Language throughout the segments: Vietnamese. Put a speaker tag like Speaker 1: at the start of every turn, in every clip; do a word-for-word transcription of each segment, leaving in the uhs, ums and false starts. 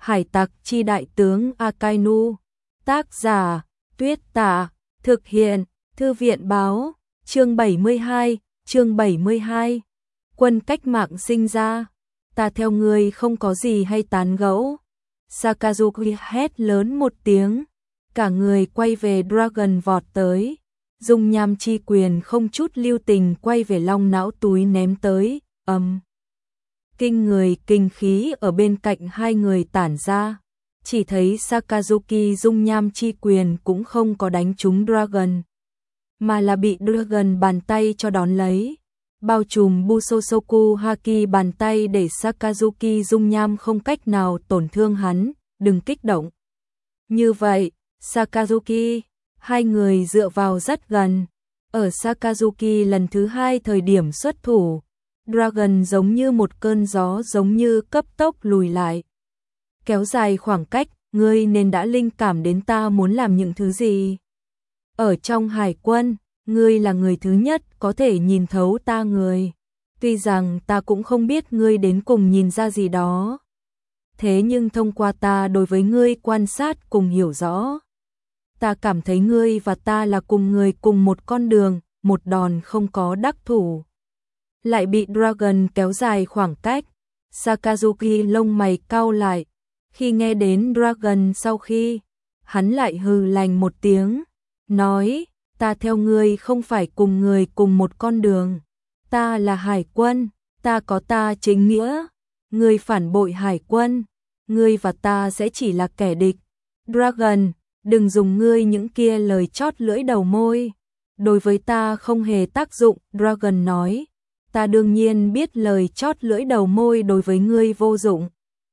Speaker 1: Hải tặc chi đại tướng Akainu. Tác giả Tuyết Tả. Thực hiện Thư viện Báo. Chương bảy mươi hai. Chương bảy mươi hai. Quân cách mạng sinh ra. Ta theo ngươi không có gì hay tán gẫu. Sakazuki hét lớn một tiếng. Cả người quay về Dragon vọt tới. Dung nham chi quyền không chút lưu tình quay về long não túi ném tới. Ầm. Kinh người kinh khí ở bên cạnh hai người tản ra. Chỉ thấy Sakazuki dung nham chi quyền cũng không có đánh trúng Dragon, mà là bị Dragon bàn tay cho đón lấy. Bao trùm Busosoku Haki bàn tay để Sakazuki dung nham không cách nào tổn thương hắn. Đừng kích động như vậy, Sakazuki. Hai người dựa vào rất gần. Ở Sakazuki lần thứ hai thời điểm xuất thủ, Dragon giống như một cơn gió giống như cấp tốc lùi lại. Kéo dài khoảng cách, ngươi nên đã linh cảm đến ta muốn làm những thứ gì. Ở trong hải quân, ngươi là người thứ nhất có thể nhìn thấu ta người. Tuy rằng ta cũng không biết ngươi đến cùng nhìn ra gì đó. Thế nhưng thông qua ta đối với ngươi quan sát cùng hiểu rõ, ta cảm thấy ngươi và ta là cùng người cùng một con đường, một đòn không có đắc thủ. Lại bị Dragon kéo dài khoảng cách. Sakazuki lông mày cau lại. Khi nghe đến Dragon sau khi, hắn lại hừ lạnh một tiếng, nói, ta theo ngươi không phải cùng người cùng một con đường. Ta là hải quân, ta có ta chính nghĩa. Ngươi phản bội hải quân, ngươi và ta sẽ chỉ là kẻ địch. Dragon, đừng dùng ngươi những kia lời chót lưỡi đầu môi. Đối với ta không hề tác dụng, Dragon nói. Ta đương nhiên biết lời chót lưỡi đầu môi đối với ngươi vô dụng.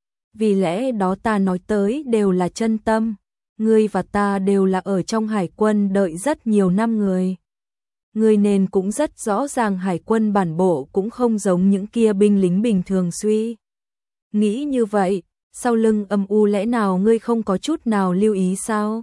Speaker 1: Vì lẽ đó ta nói tới đều là chân tâm. Ngươi và ta đều là ở trong hải quân đợi rất nhiều năm người. Ngươi nên cũng rất rõ ràng hải quân bản bộ cũng không giống những kia binh lính bình thường suy. Nghĩ như vậy, sau lưng âm u lẽ nào ngươi không có chút nào lưu ý sao?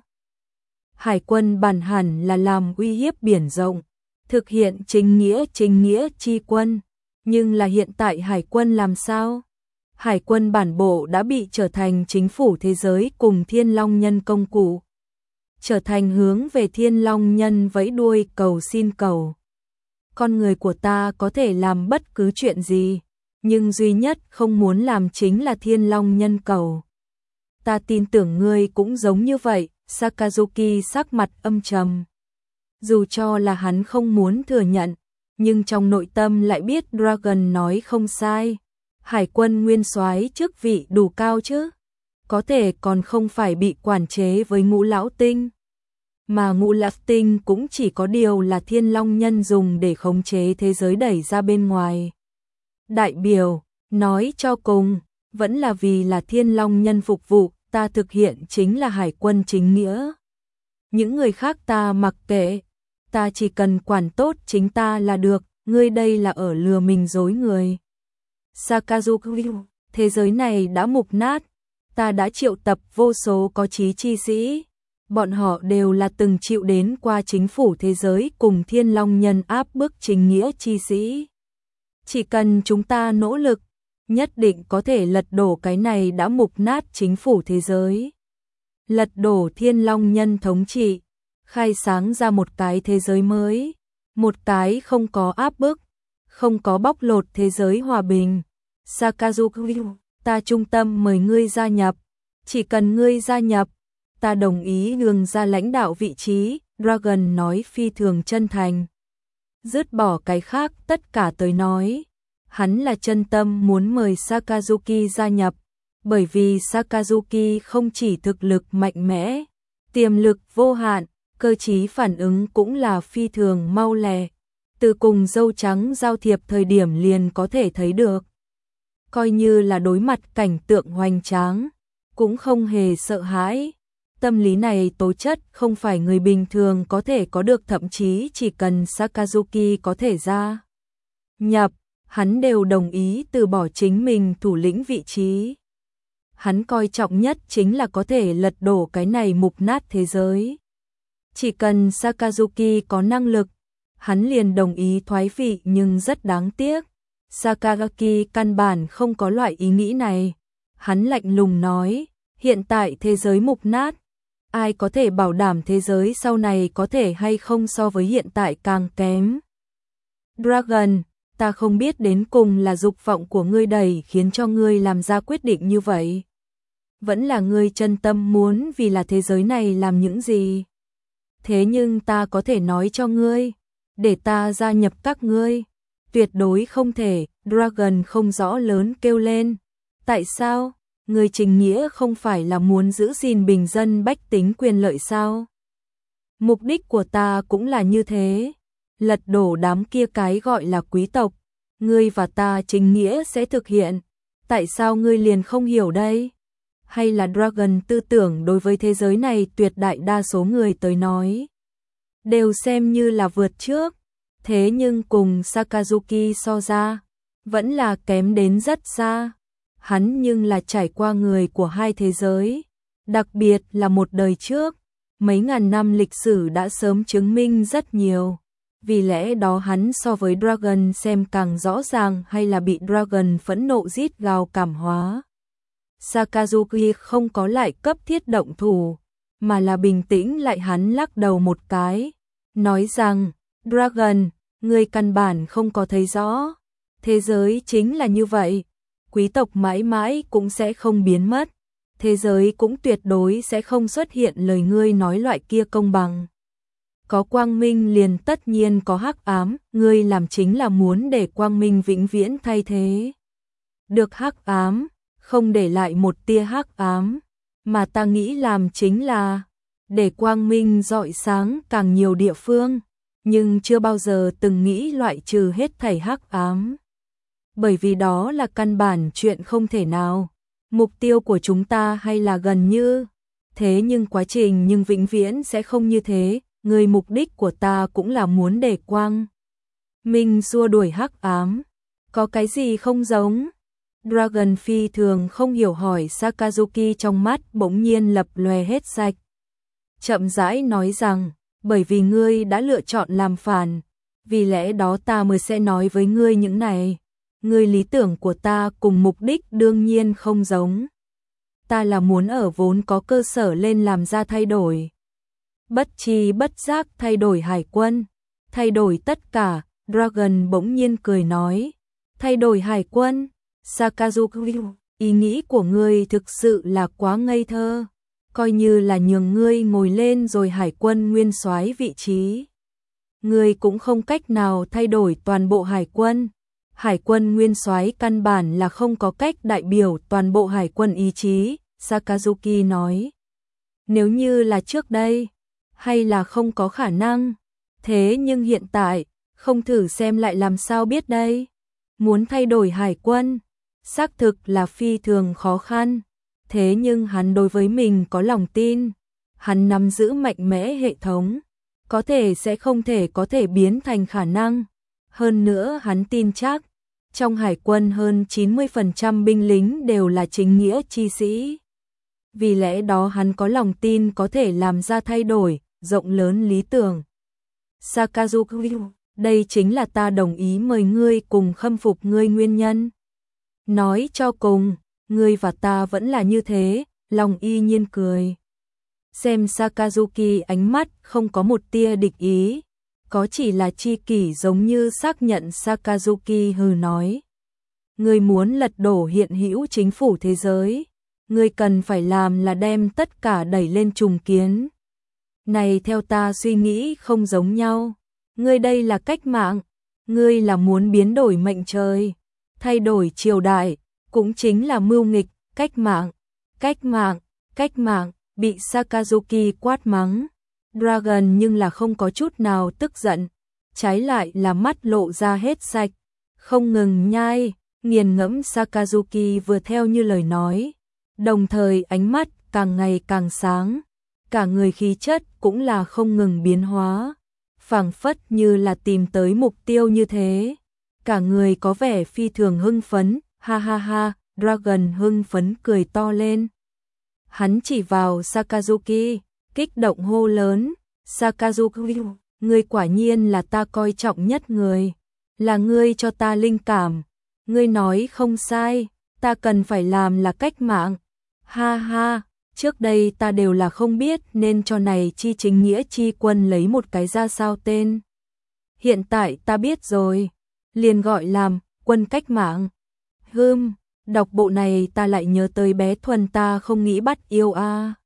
Speaker 1: Hải quân bản hẳn là làm uy hiếp biển rộng, thực hiện chính nghĩa chính nghĩa chi quân. Nhưng là hiện tại hải quân làm sao? Hải quân bản bộ đã bị trở thành chính phủ thế giới cùng Thiên Long Nhân công cụ. Trở thành hướng về Thiên Long Nhân vẫy đuôi cầu xin cầu. Con người của ta có thể làm bất cứ chuyện gì, nhưng duy nhất không muốn làm chính là Thiên Long Nhân cầu. Ta tin tưởng ngươi cũng giống như vậy. Sakazuki sắc mặt âm trầm. Dù cho là hắn không muốn thừa nhận, nhưng trong nội tâm lại biết Dragon nói không sai. Hải quân nguyên soái chức vị đủ cao chứ, có thể còn không phải bị quản chế với Ngũ Lão Tinh. Mà Ngũ Lão Tinh cũng chỉ có điều là Thiên Long Nhân dùng để khống chế thế giới đẩy ra bên ngoài. Đại biểu, nói cho cùng, vẫn là vì là Thiên Long Nhân phục vụ, ta thực hiện chính là hải quân chính nghĩa. Những người khác ta mặc kệ, ta chỉ cần quản tốt chính ta là được, ngươi đây là ở lừa mình dối người. Sakazuki, thế giới này đã mục nát, ta đã triệu tập vô số có chí chi sĩ, bọn họ đều là từng chịu đến qua chính phủ thế giới cùng Thiên Long Nhân áp bức chính nghĩa chi sĩ. Chỉ cần chúng ta nỗ lực, nhất định có thể lật đổ cái này đã mục nát chính phủ thế giới. Lật đổ Thiên Long Nhân thống trị, khai sáng ra một cái thế giới mới, một cái không có áp bức, không có bóc lột thế giới hòa bình. Sakazuki, ta trung tâm mời ngươi gia nhập, chỉ cần ngươi gia nhập, ta đồng ý nhường ra lãnh đạo vị trí. Dragon nói phi thường chân thành. Dứt bỏ cái khác tất cả tới nói, hắn là chân tâm muốn mời Sakazuki gia nhập, bởi vì Sakazuki không chỉ thực lực mạnh mẽ, tiềm lực vô hạn, cơ trí phản ứng cũng là phi thường mau lẹ. Từ cùng dâu trắng giao thiệp thời điểm liền có thể thấy được. Coi như là đối mặt cảnh tượng hoành tráng, cũng không hề sợ hãi. Tâm lý này tố chất không phải người bình thường có thể có được, thậm chí chỉ cần Sakazuki có thể ra nhập, hắn đều đồng ý từ bỏ chính mình thủ lĩnh vị trí. Hắn coi trọng nhất chính là có thể lật đổ cái này mục nát thế giới. Chỉ cần Sakazuki có năng lực, hắn liền đồng ý thoái vị, nhưng rất đáng tiếc. Sakagaki căn bản không có loại ý nghĩ này. Hắn lạnh lùng nói, Hiện tại thế giới mục nát, ai có thể bảo đảm thế giới sau này có thể hay không so với hiện tại càng kém. Dragon, ta không biết đến cùng là dục vọng của ngươi đẩy khiến cho ngươi làm ra quyết định như vậy. Vẫn là ngươi chân tâm muốn vì là thế giới này làm những gì. Thế nhưng ta có thể nói cho ngươi, để ta gia nhập các ngươi. Tuyệt đối không thể, Dragon không rõ lớn kêu lên. Tại sao? Ngươi chính nghĩa không phải là muốn giữ gìn bình dân bách tính quyền lợi sao? Mục đích của ta cũng là như thế. Lật đổ đám kia cái gọi là quý tộc. Ngươi và ta chính nghĩa sẽ thực hiện. Tại sao ngươi liền không hiểu đây? Hay là Dragon tư tưởng đối với thế giới này tuyệt đại đa số người tới nói đều xem như là vượt trước. Thế nhưng cùng Sakazuki so ra, vẫn là kém đến rất xa. Hắn nhưng là trải qua người của hai thế giới, đặc biệt là một đời trước. Mấy ngàn năm lịch sử đã sớm chứng minh rất nhiều. Vì lẽ đó hắn so với Dragon xem càng rõ ràng hay là bị Dragon phẫn nộ rít gào cảm hóa. Sakazuki không có lại cấp thiết động thủ, mà là bình tĩnh lại hắn lắc đầu một cái, nói rằng, Dragon, ngươi căn bản không có thấy rõ. Thế giới chính là như vậy, quý tộc mãi mãi cũng sẽ không biến mất. Thế giới cũng tuyệt đối sẽ không xuất hiện lời ngươi nói loại kia công bằng. Có quang minh liền tất nhiên có hắc ám, ngươi làm chính là muốn để quang minh vĩnh viễn thay thế được hắc ám, không để lại một tia hắc ám, mà ta nghĩ làm chính là để quang minh rọi sáng càng nhiều địa phương, nhưng chưa bao giờ từng nghĩ loại trừ hết thảy hắc ám. Bởi vì đó là căn bản chuyện không thể nào. Mục tiêu của chúng ta hay là gần như thế nhưng quá trình nhưng vĩnh viễn sẽ không như thế. Người mục đích của ta cũng là muốn để quang minh xua đuổi hắc ám. Có cái gì không giống? Dragon phi thường không hiểu hỏi. Sakazuki trong mắt bỗng nhiên lập lòe hết sạch. Chậm rãi nói rằng, bởi vì ngươi đã lựa chọn làm phản, vì lẽ đó ta mới sẽ nói với ngươi những này. Ngươi lý tưởng của ta cùng mục đích đương nhiên không giống. Ta là muốn ở vốn có cơ sở lên làm ra thay đổi. Bất chi bất giác thay đổi hải quân, thay đổi tất cả. Dragon bỗng nhiên cười nói, thay đổi hải quân? Sakazuki, ý nghĩ của ngươi thực sự là quá ngây thơ. Coi như là nhường ngươi ngồi lên rồi hải quân nguyên soái vị trí, ngươi cũng không cách nào thay đổi toàn bộ hải quân. Hải quân nguyên soái căn bản là không có cách đại biểu toàn bộ hải quân ý chí. Sakazuki nói, nếu như là trước đây, hay là không có khả năng. Thế nhưng hiện tại, không thử xem lại làm sao biết đây. Muốn thay đổi hải quân, xác thực là phi thường khó khăn. Thế nhưng hắn đối với mình có lòng tin. Hắn nắm giữ mạnh mẽ hệ thống, có thể sẽ không thể có thể biến thành khả năng. Hơn nữa hắn tin chắc, trong hải quân hơn chín mươi phần trăm binh lính đều là chính nghĩa chi sĩ. Vì lẽ đó hắn có lòng tin có thể làm ra thay đổi rộng lớn lý tưởng. Sakazuki, đây chính là ta đồng ý mời ngươi cùng khâm phục ngươi nguyên nhân. Nói cho cùng, ngươi và ta vẫn là như thế. Lòng y nhiên cười. Xem Sakazuki ánh mắt không có một tia địch ý, có chỉ là chi kỷ giống như xác nhận. Sakazuki hừ nói, ngươi muốn lật đổ hiện hữu chính phủ thế giới, ngươi cần phải làm là đem tất cả đẩy lên trùng kiến. Này theo ta suy nghĩ không giống nhau, ngươi đây là cách mạng, ngươi là muốn biến đổi mệnh trời, thay đổi triều đại, cũng chính là mưu nghịch. Cách mạng, cách mạng, cách mạng, bị Sakazuki quát mắng. Dragon nhưng là không có chút nào tức giận, trái lại là mắt lộ ra hết sạch, không ngừng nhai, nghiền ngẫm Sakazuki vừa theo như lời nói, đồng thời ánh mắt càng ngày càng sáng, cả người khí chất cũng là không ngừng biến hóa, phảng phất như là tìm tới mục tiêu như thế, cả người có vẻ phi thường hưng phấn. Ha ha ha, Dragon hưng phấn cười to lên. Hắn chỉ vào Sakazuki, kích động hô lớn, Sakazuki, ngươi quả nhiên là ta coi trọng nhất người, là ngươi cho ta linh cảm, ngươi nói không sai, ta cần phải làm là cách mạng. Ha ha, Trước đây ta đều là không biết nên cho này chi chính nghĩa chi quân lấy một cái ra sao tên. Hiện tại ta biết rồi, liền gọi làm quân cách mạng. Hừm, đọc bộ này ta lại nhớ tới bé Thuần ta không nghĩ bắt yêu a. À.